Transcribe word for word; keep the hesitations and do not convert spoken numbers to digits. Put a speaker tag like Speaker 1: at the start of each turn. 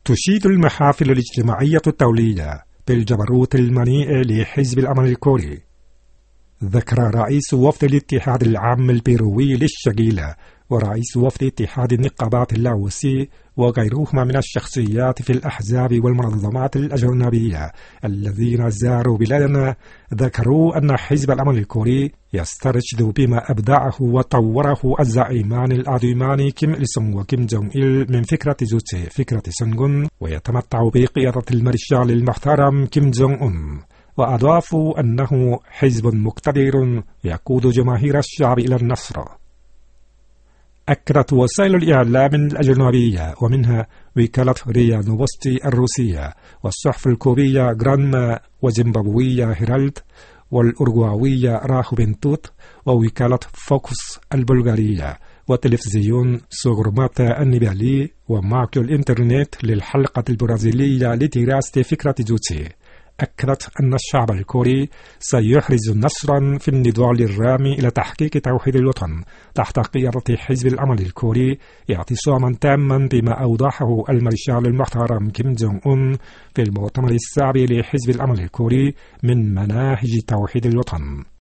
Speaker 1: تشيد المحافل الاجتماعية الدولية بالجبروت المنيء لحزب الأمل الكوري. ذكر رئيس وفد الاتحاد العام البيروي للشقيلة ورئيس وفد اتحاد النقابات اللاوسي وغيرهما من الشخصيات في الأحزاب والمنظمات الأجنبية الذين زاروا بلادنا، ذكروا أن حزب الأمل الكوري يسترشد بما أبدعه وطوره الزعيمان العظيمان كيم إل سونغ وكيم جونغ إل من فكرة جوتشي فكرة سونغون، ويتمتع بقيادة المارشال المحترم كيم جونغ أون. وأضافوا أنه حزب مقتدر يقود جماهير الشعب إلى النصر. أكدت وسائل الإعلام الأجنبية ومنها وكالة ريا نوفوستي الروسية والصحف الكورية غرانما وزيمبابوية هيرالد والأورغواوية راهوبنتوت ووكالة فوكس البلغارية وتلفزيون سوغرماتا النيبالي وموقع الإنترنت للحلقة البرازيلية لدراسة فكرة جوتشي، أكدت أن الشعب الكوري سيحرز نصرا في النضال الرامي إلى تحقيق توحيد الوطن تحت قيادة حزب الأمل الكوري، اعتصاما تاما بما أوضحه المارشال المحترم كيم جونغ أون في المؤتمر السابع لحزب الأمل الكوري من مناهج توحيد الوطن.